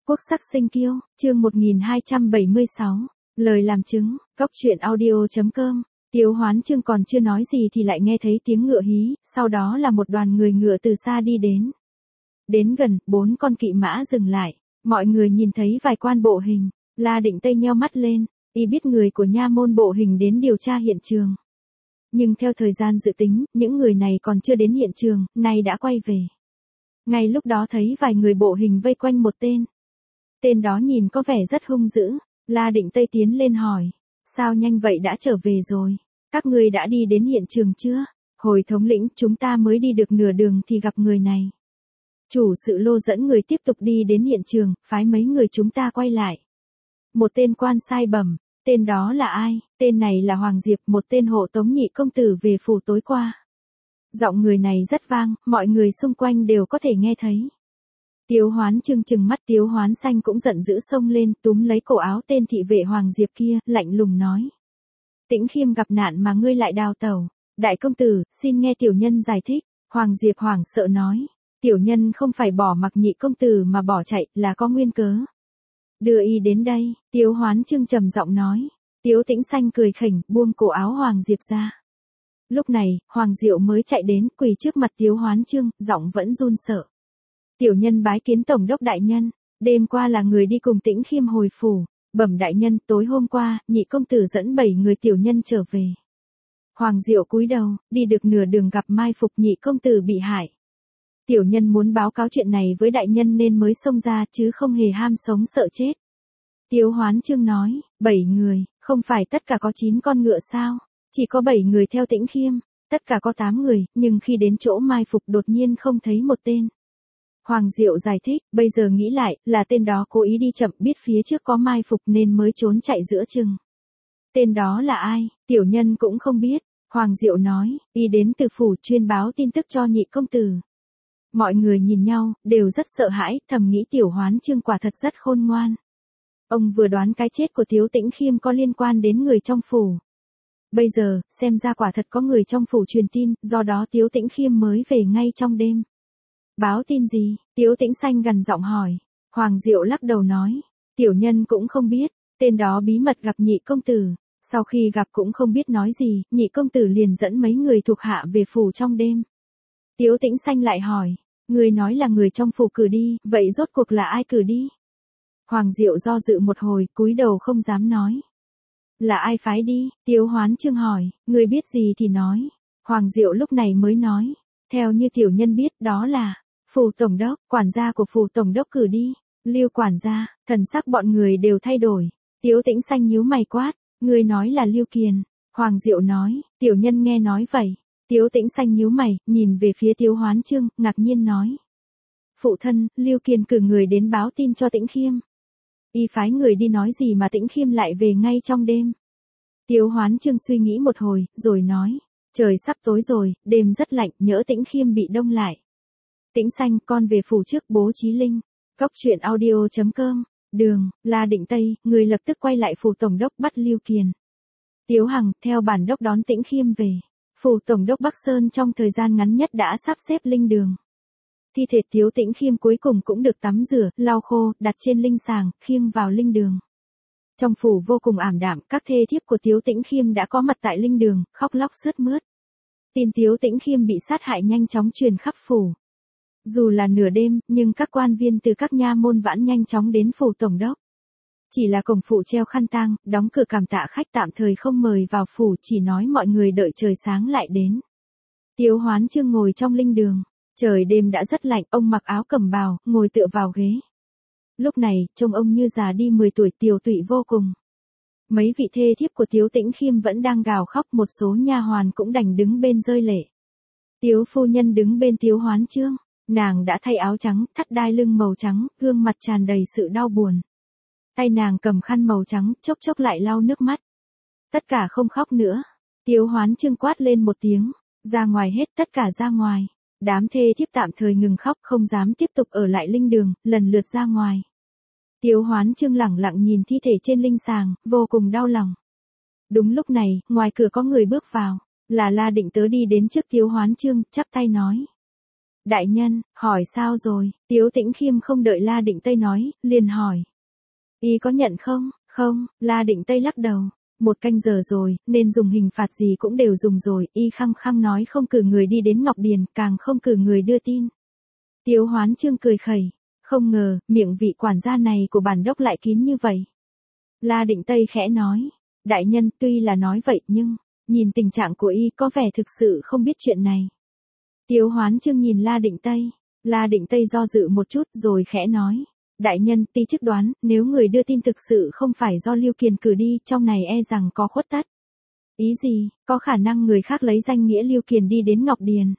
Quốc sắc sinh kiêu, chương 1276, lời làm chứng, góc truyện audio.com. Tiếu Hoán Chương còn chưa nói gì thì lại nghe thấy tiếng ngựa hí, sau đó là một đoàn người ngựa từ xa đi đến. Đến gần, 4 con kỵ mã dừng lại, mọi người nhìn thấy vài quan bộ hình, La Định Tây nheo mắt lên, y biết người của nha môn bộ hình đến điều tra hiện trường. Nhưng theo thời gian dự tính, những người này còn chưa đến hiện trường, nay đã quay về. Ngay lúc đó thấy vài người bộ hình vây quanh một tên. Tên đó nhìn có vẻ rất hung dữ, La Định Tây tiến lên hỏi, sao nhanh vậy đã trở về rồi, các ngươi đã đi đến hiện trường chưa? Hồi thống lĩnh chúng ta mới đi được nửa đường thì gặp người này. Chủ sự Lô dẫn người tiếp tục đi đến hiện trường, phái mấy người chúng ta quay lại. Một tên quan sai bẩm, tên đó là ai? Tên này là Hoàng Diệp, một tên hộ tống nhị công tử về phủ tối qua. Giọng người này rất vang, mọi người xung quanh đều có thể nghe thấy. Tiếu Hoán Chương trừng mắt, Tiếu Hoán Xanh cũng giận dữ xông lên, túm lấy cổ áo tên thị vệ Hoàng Diệp kia, lạnh lùng nói. Tĩnh Khiêm gặp nạn mà ngươi lại đào tẩu. Đại công tử, xin nghe tiểu nhân giải thích. Hoàng Diệp hoảng sợ nói. Tiểu nhân không phải bỏ mặc nhị công tử mà bỏ chạy, là có nguyên cớ. Đưa y đến đây, Tiếu Hoán Chương trầm giọng nói. Tiếu Tĩnh Xanh cười khỉnh, buông cổ áo Hoàng Diệp ra. Lúc này, Hoàng Diệu mới chạy đến, quỳ trước mặt Tiếu Hoán Chương, giọng vẫn run sợ. Tiểu nhân bái kiến tổng đốc đại nhân, đêm qua là người đi cùng Tĩnh Khiêm hồi phủ, bẩm đại nhân, tối hôm qua, nhị công tử dẫn 7 người tiểu nhân trở về. Hoàng Diệu cúi đầu, đi được nửa đường gặp mai phục nhị công tử bị hại. Tiểu nhân muốn báo cáo chuyện này với đại nhân nên mới xông ra chứ không hề ham sống sợ chết. Tiếu Hoán Chương nói, 7 người, không phải tất cả có 9 con ngựa sao? Chỉ có 7 người theo Tĩnh Khiêm, tất cả có 8 người, nhưng khi đến chỗ mai phục đột nhiên không thấy một tên. Hoàng Diệu giải thích, bây giờ nghĩ lại, là tên đó cố ý đi chậm, biết phía trước có mai phục nên mới trốn chạy giữa chừng. Tên đó là ai, tiểu nhân cũng không biết. Hoàng Diệu nói, y đến từ phủ chuyên báo tin tức cho nhị công tử. Mọi người nhìn nhau, đều rất sợ hãi, thầm nghĩ Tiểu Hoán Chương quả thật rất khôn ngoan. Ông vừa đoán cái chết của Tiếu Tĩnh Khiêm có liên quan đến người trong phủ. Bây giờ, xem ra quả thật có người trong phủ truyền tin, do đó Tiếu Tĩnh Khiêm mới về ngay trong đêm. Báo tin gì? Tiếu Tĩnh Xanh gằn giọng hỏi. Hoàng Diệu lắc đầu nói. Tiểu nhân cũng không biết, tên đó bí mật gặp nhị công tử. Sau khi gặp cũng không biết nói gì, nhị công tử liền dẫn mấy người thuộc hạ về phủ trong đêm. Tiếu Tĩnh Xanh lại hỏi. Người nói là người trong phủ cử đi, vậy rốt cuộc là ai cử đi? Hoàng Diệu do dự một hồi, cúi đầu không dám nói. Là ai phái đi? Tiếu Hoán Chương hỏi. Người biết gì thì nói. Hoàng Diệu lúc này mới nói. Theo như tiểu nhân biết, đó là phủ tổng đốc, quản gia của phủ tổng đốc cử đi. Lưu quản gia, thần sắc bọn người đều thay đổi. Tiếu Tĩnh Xanh nhíu mày quát, người nói là Lưu Kiền. Hoàng Diệu nói, tiểu nhân nghe nói vậy. Tiếu Tĩnh Xanh nhíu mày, nhìn về phía Tiếu Hoán Chương, ngạc nhiên nói. Phụ thân, Lưu Kiền cử người đến báo tin cho Tĩnh Khiêm. Y phái người đi nói gì mà Tĩnh Khiêm lại về ngay trong đêm. Tiếu Hoán Chương suy nghĩ một hồi, rồi nói. Trời sắp tối rồi, đêm rất lạnh, nhỡ Tĩnh Khiêm bị đông lại. Tĩnh Xanh, con về phủ trước bố trí linh. Góc truyện audio.com. Đường, La Định Tây, người lập tức quay lại phủ tổng đốc bắt Lưu Kiền. Tiếu Hằng, theo bản đốc đón Tĩnh Khiêm về. Phủ tổng đốc Bắc Sơn trong thời gian ngắn nhất đã sắp xếp linh đường. Thi thể Tiếu Tĩnh Khiêm cuối cùng cũng được tắm rửa, lau khô, đặt trên linh sàng, khiêng vào linh đường. Trong phủ vô cùng ảm đạm, các thê thiếp của Tiếu Tĩnh Khiêm đã có mặt tại linh đường, khóc lóc sướt mướt. Tin Tiếu Tĩnh Khiêm bị sát hại nhanh chóng truyền khắp phủ. Dù là nửa đêm, nhưng các quan viên từ các nha môn vãn nhanh chóng đến phủ tổng đốc. Chỉ là cổng phủ treo khăn tang, đóng cửa cảm tạ khách tạm thời không mời vào phủ, chỉ nói mọi người đợi trời sáng lại đến. Tiếu Hoán Chương ngồi trong linh đường. Trời đêm đã rất lạnh, ông mặc áo cẩm bào, ngồi tựa vào ghế. Lúc này, trông ông như già đi 10 tuổi, tiều tụy vô cùng. Mấy vị thê thiếp của Tiếu Tĩnh Khiêm vẫn đang gào khóc, một số nha hoàn cũng đành đứng bên rơi lệ. Tiếu phu nhân đứng bên Tiếu Hoán Chương, nàng đã thay áo trắng, thắt đai lưng màu trắng, gương mặt tràn đầy sự đau buồn. Tay nàng cầm khăn màu trắng, chốc chốc lại lau nước mắt. Tất cả không khóc nữa. Tiếu Hoán Chương quát lên một tiếng, ra ngoài hết, tất cả ra ngoài. Đám thê thiếp tạm thời ngừng khóc, không dám tiếp tục ở lại linh đường, lần lượt ra ngoài. Tiếu Hoán Chương lẳng lặng nhìn thi thể trên linh sàng, vô cùng đau lòng. Đúng lúc này, ngoài cửa có người bước vào, là La Định Tớ đi đến trước Tiếu Hoán Chương, chắp tay nói. Đại nhân, hỏi sao rồi? Tiếu Tĩnh Khiêm không đợi La Định Tây nói, liền hỏi. Y có nhận không? Không, La Định Tây lắc đầu. 1 canh giờ rồi, nên dùng hình phạt gì cũng đều dùng rồi, y khăng khăng nói không cử người đi đến Ngọc Điền, càng không cử người đưa tin. Tiếu Hoán Chương cười khẩy, không ngờ, miệng vị quản gia này của bản đốc lại kín như vậy. La Định Tây khẽ nói, đại nhân tuy là nói vậy nhưng, nhìn tình trạng của y có vẻ thực sự không biết chuyện này. Tiếu Hoán Chương nhìn La Định Tây do dự một chút rồi khẽ nói. Đại nhân, ti chức đoán, nếu người đưa tin thực sự không phải do Lưu Kiền cử đi, trong này e rằng có khuất tất. Ý gì, có khả năng người khác lấy danh nghĩa Lưu Kiền đi đến Ngọc Điền.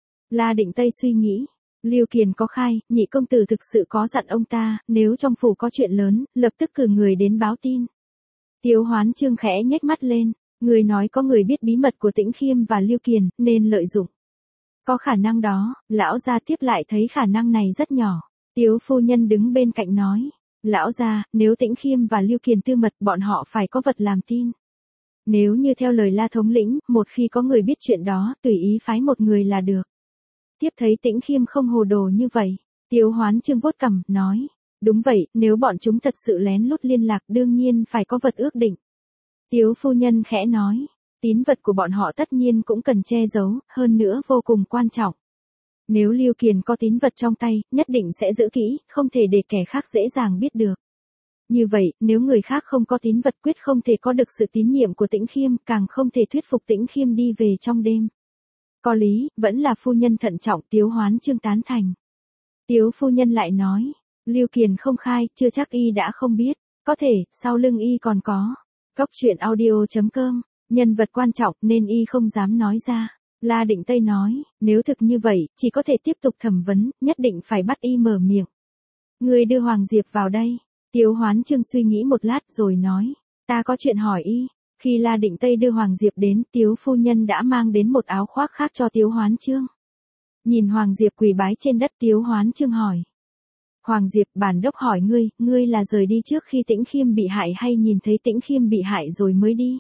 La Định Tây suy nghĩ, Lưu Kiền có khai, nhị công tử thực sự có dặn ông ta, nếu trong phủ có chuyện lớn, lập tức cử người đến báo tin. Tiếu Hoán Chương khẽ nhếch mắt lên, người nói có người biết bí mật của Tĩnh Khiêm và Lưu Kiền, nên lợi dụng. Có khả năng đó, lão gia tiếp lại thấy khả năng này rất nhỏ. Tiếu phu nhân đứng bên cạnh nói, lão gia, nếu Tĩnh Khiêm và Lưu Kiền tư mật bọn họ phải có vật làm tin. Nếu như theo lời La thống lĩnh, một khi có người biết chuyện đó, tùy ý phái một người là được. Tiếp thấy Tĩnh Khiêm không hồ đồ như vậy, Tiếu Hoán Chương vuốt cằm, nói, đúng vậy, nếu bọn chúng thật sự lén lút liên lạc đương nhiên phải có vật ước định. Tiếu phu nhân khẽ nói, tín vật của bọn họ tất nhiên cũng cần che giấu, hơn nữa vô cùng quan trọng. Nếu Lưu Kiền có tín vật trong tay, nhất định sẽ giữ kỹ, không thể để kẻ khác dễ dàng biết được. Như vậy, nếu người khác không có tín vật quyết không thể có được sự tín nhiệm của Tĩnh Khiêm, càng không thể thuyết phục Tĩnh Khiêm đi về trong đêm. Có lý, vẫn là phu nhân thận trọng. Tiếu Hoán Chương tán thành. Tiếu phu nhân lại nói, Lưu Kiền không khai, chưa chắc y đã không biết, có thể, sau lưng y còn có. Cốc truyện audio.com, nhân vật quan trọng nên y không dám nói ra. La Định Tây nói, nếu thực như vậy, chỉ có thể tiếp tục thẩm vấn, nhất định phải bắt y mở miệng. Người đưa Hoàng Diệp vào đây. Tiếu Hoán Chương suy nghĩ một lát rồi nói, ta có chuyện hỏi y. Khi La Định Tây đưa Hoàng Diệp đến, Tiếu phu nhân đã mang đến một áo khoác khác cho Tiếu Hoán Chương. Nhìn Hoàng Diệp quỳ bái trên đất, Tiếu Hoán Chương hỏi. Hoàng Diệp, bản đốc hỏi ngươi là rời đi trước khi Tĩnh Khiêm bị hại hay nhìn thấy Tĩnh Khiêm bị hại rồi mới đi?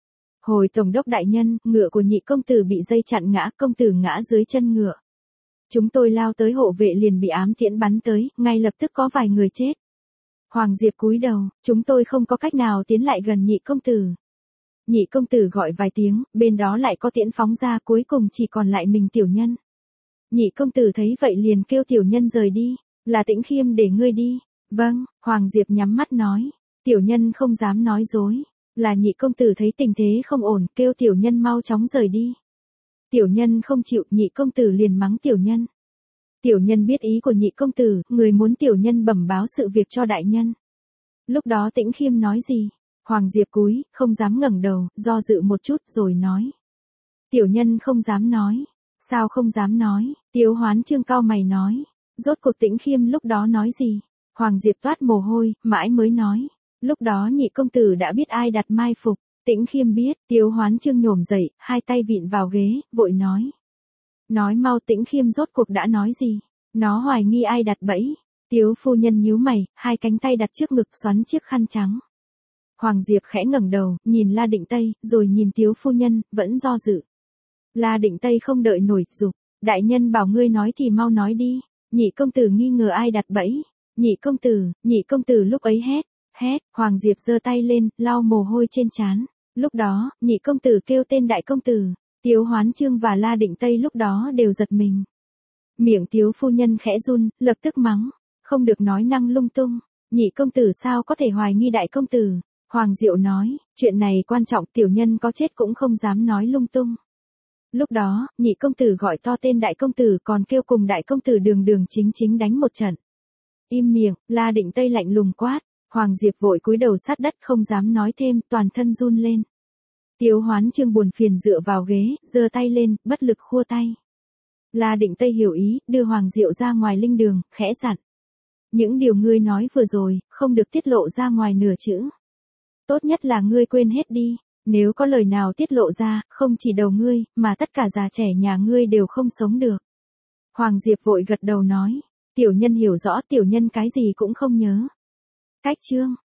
Hồi tổng đốc đại nhân, ngựa của nhị công tử bị dây chặn ngã, công tử ngã dưới chân ngựa. Chúng tôi lao tới hộ vệ liền bị ám tiễn bắn tới, ngay lập tức có vài người chết. Hoàng Diệp cúi đầu, chúng tôi không có cách nào tiến lại gần nhị công tử. Nhị công tử gọi vài tiếng, bên đó lại có tiễn phóng ra, cuối cùng chỉ còn lại mình tiểu nhân. Nhị công tử thấy vậy liền kêu tiểu nhân rời đi, là Tĩnh Khiêm để ngươi đi. Vâng, Hoàng Diệp nhắm mắt nói, tiểu nhân không dám nói dối. Là nhị công tử thấy tình thế không ổn, kêu tiểu nhân mau chóng rời đi. Tiểu nhân không chịu, nhị công tử liền mắng tiểu nhân. Tiểu nhân biết ý của nhị công tử, người muốn tiểu nhân bẩm báo sự việc cho đại nhân. Lúc đó Tĩnh Khiêm nói gì? Hoàng Diệp cúi, không dám ngẩng đầu, do dự một chút rồi nói. Tiểu nhân không dám nói. Sao không dám nói? Tiếu Hoán Chương cau mày nói. Rốt cuộc Tĩnh Khiêm lúc đó nói gì? Hoàng Diệp toát mồ hôi, mãi mới nói. Lúc đó nhị công tử đã biết ai đặt mai phục. Tĩnh Khiêm biết. Tiếu Hoán Chương nhổm dậy, hai tay vịn vào ghế, vội nói. Nói mau, Tĩnh Khiêm rốt cuộc đã nói gì? Nó hoài nghi ai đặt bẫy. Tiếu phu nhân nhíu mày, hai cánh tay đặt trước ngực xoắn chiếc khăn trắng. Hoàng Diệp khẽ ngẩng đầu, nhìn La Định Tây, rồi nhìn Tiếu phu nhân, vẫn do dự. La Định Tây không đợi nổi, giục. Đại nhân bảo ngươi nói thì mau nói đi. Nhị công tử nghi ngờ ai đặt bẫy. Nhị công tử lúc ấy hét. Hoàng Diệp giơ tay lên, lau mồ hôi trên trán. Lúc đó, nhị công tử kêu tên đại công tử. Tiếu Hoán Chương và La Định Tây lúc đó đều giật mình. Miệng Tiếu phu nhân khẽ run, lập tức mắng. Không được nói năng lung tung. Nhị công tử sao có thể hoài nghi đại công tử? Hoàng Diệu nói, chuyện này quan trọng, tiểu nhân có chết cũng không dám nói lung tung. Lúc đó, nhị công tử gọi to tên đại công tử, còn kêu cùng đại công tử đường chính đánh một trận. Im miệng, La Định Tây lạnh lùng quát. Hoàng Diệp vội cúi đầu sát đất không dám nói thêm, toàn thân run lên. Tiếu Hoán Chương buồn phiền dựa vào ghế, giơ tay lên, bất lực khua tay. La Định Tây hiểu ý, đưa Hoàng Diệu ra ngoài linh đường, khẽ dặn. Những điều ngươi nói vừa rồi, không được tiết lộ ra ngoài nửa chữ. Tốt nhất là ngươi quên hết đi, nếu có lời nào tiết lộ ra, không chỉ đầu ngươi, mà tất cả già trẻ nhà ngươi đều không sống được. Hoàng Diệp vội gật đầu nói, tiểu nhân hiểu rõ, tiểu nhân cái gì cũng không nhớ. Cách chương